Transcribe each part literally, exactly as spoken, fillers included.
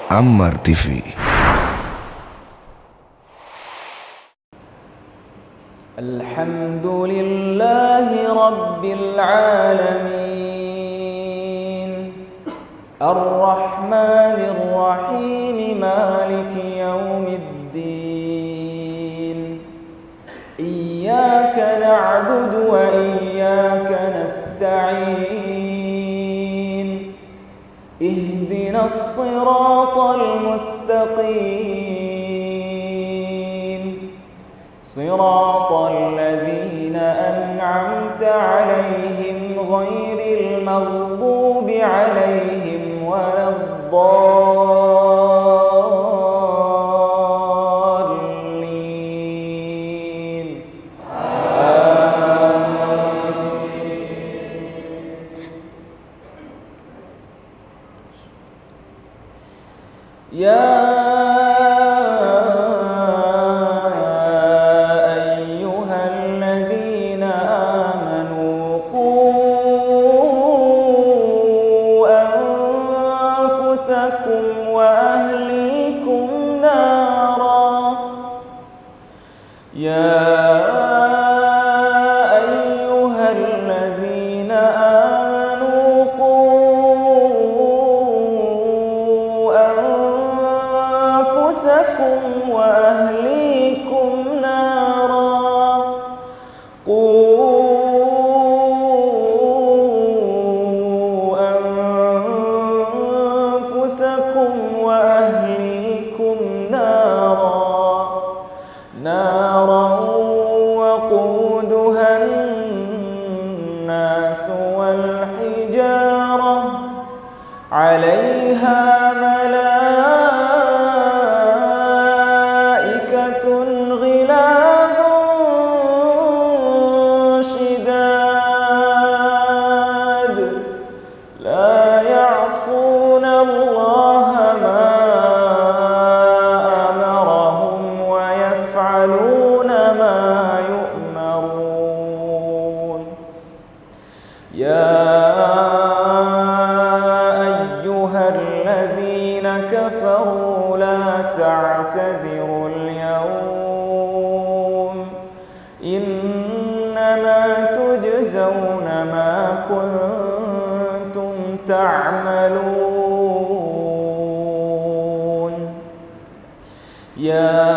Ammar T V. الحمد لله رب العالمين الرحمن الرحيم مالك يوم الدين إياك نعبد وإياك نستعين اهدنا الصراط المستقيم صراط الذين أنعمت عليهم غير المغضوب عليهم ولا الضالين آمين. يا وأهليكم نارا يا أيها الذين آمنوا قوا أنفسكم وأهليكم نارا وأهليكم نارا نارا وقودها الناس والحجارة عليها ملائكة غلاظ شداد لا يعصون الله ما يؤمرون يا أيها الذين كفروا لا تعتذروا اليوم إنما تجزون ما كنتم تعملون يا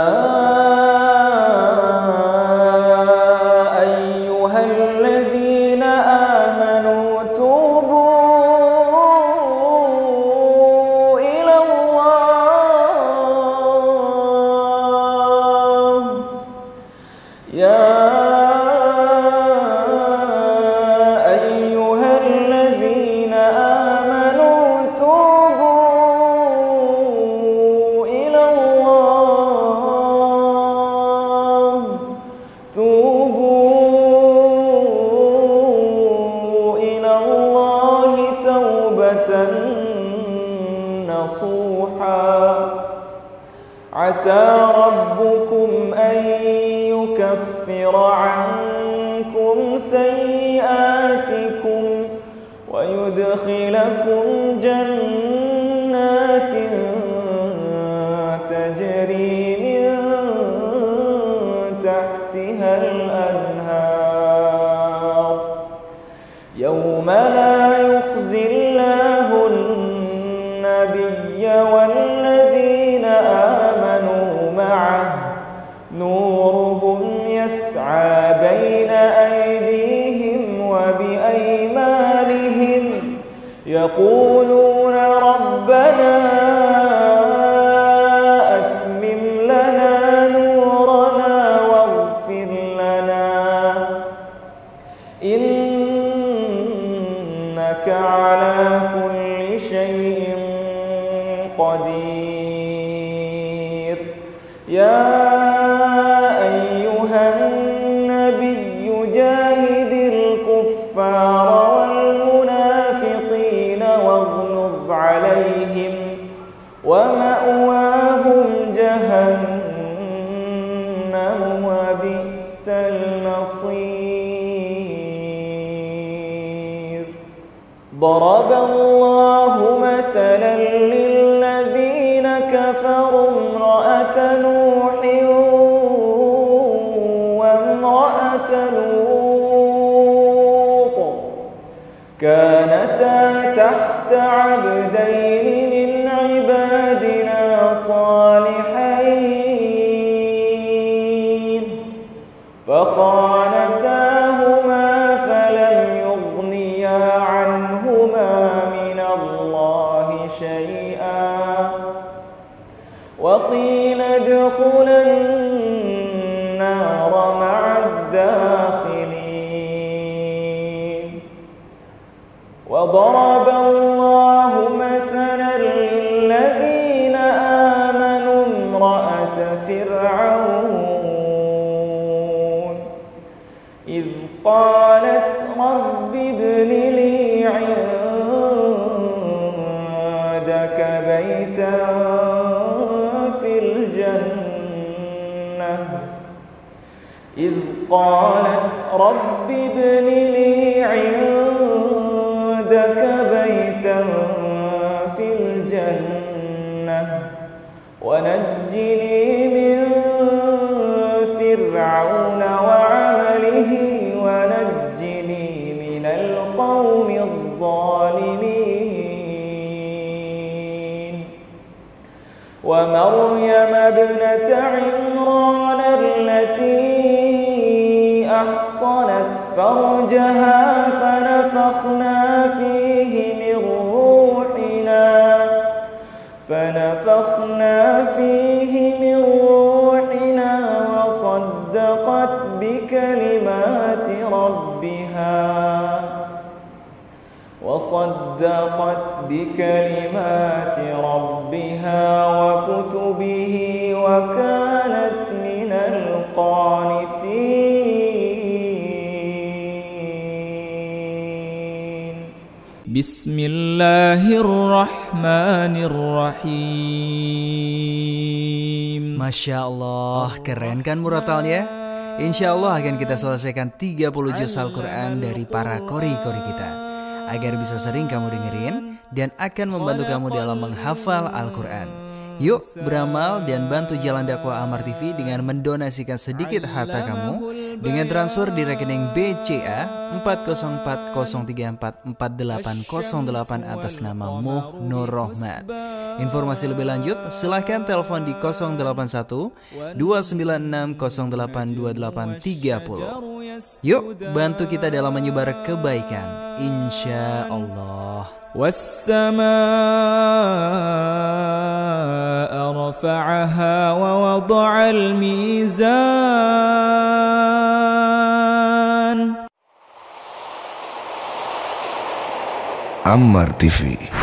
يا أيها الذين آمنوا توبوا إلى الله توبوا إلى الله توبة نصوحا عسى ربكم أن يكفر عنكم سيئاتكم ويدخلكم جنات تجري من تحتها الأنهار يوم لا يخزي الله النبي والذين آمنوا معه نورهم يسعى بين أيديهم وبأيمانهم يقولون ربنا أتمم لنا نورنا واغفر لنا إنك على كل شيء قدير يا أيها النبي جاهد الكفار والمنافقين واغلظ عليهم ومأواهم جهنم وبئس المصير ضرب الله مثلا للذين كانتا تحت عبدين من عبادنا صالحين فخانتاهما فلم يغنيا عنهما من الله شيئا وقيل ادخلا النار مع الداخلين وضرب الله مثلا للذين آمنوا امرأة فرعون إذ قالت رب ابن لي عندك بيتا في الجنة إذ قالت رب ابن لي عندك بيتا في الجنة ونجني من فرعون وعمله ونجني من القوم الظالمين ومريم ابنة عمران التي أحصنت فرجها فنفخنا فيه من روحنا فنفخنا فيه من روحنا وصدقت بكلمات ربها وصدقت بكلمات ربها وكتبه وكانت من القانتين. بسم الله الرحمن الرحيم. Masya Allah, keren kan muratalnya? Insya Allah akan kita selesaikan tiga puluh juz Al-Quran dari para kori-kori kita, agar bisa sering kamu dengerin dan akan membantu kamu dalam menghafal Al-Quran. Yuk beramal dan bantu jalan dakwah Amar T V dengan mendonasikan sedikit harta kamu dengan transfer di rekening B C A empat nol empat nol tiga empat empat delapan nol delapan atas nama Muh Nur Rohmat. Informasi lebih lanjut silahkan telepon di nol delapan satu dua sembilan enam nol delapan dua delapan tiga nol. Yuk bantu kita dalam menyebar kebaikan, insya Allah. والسماء رفعها ووضع الميزان. Ammar T V.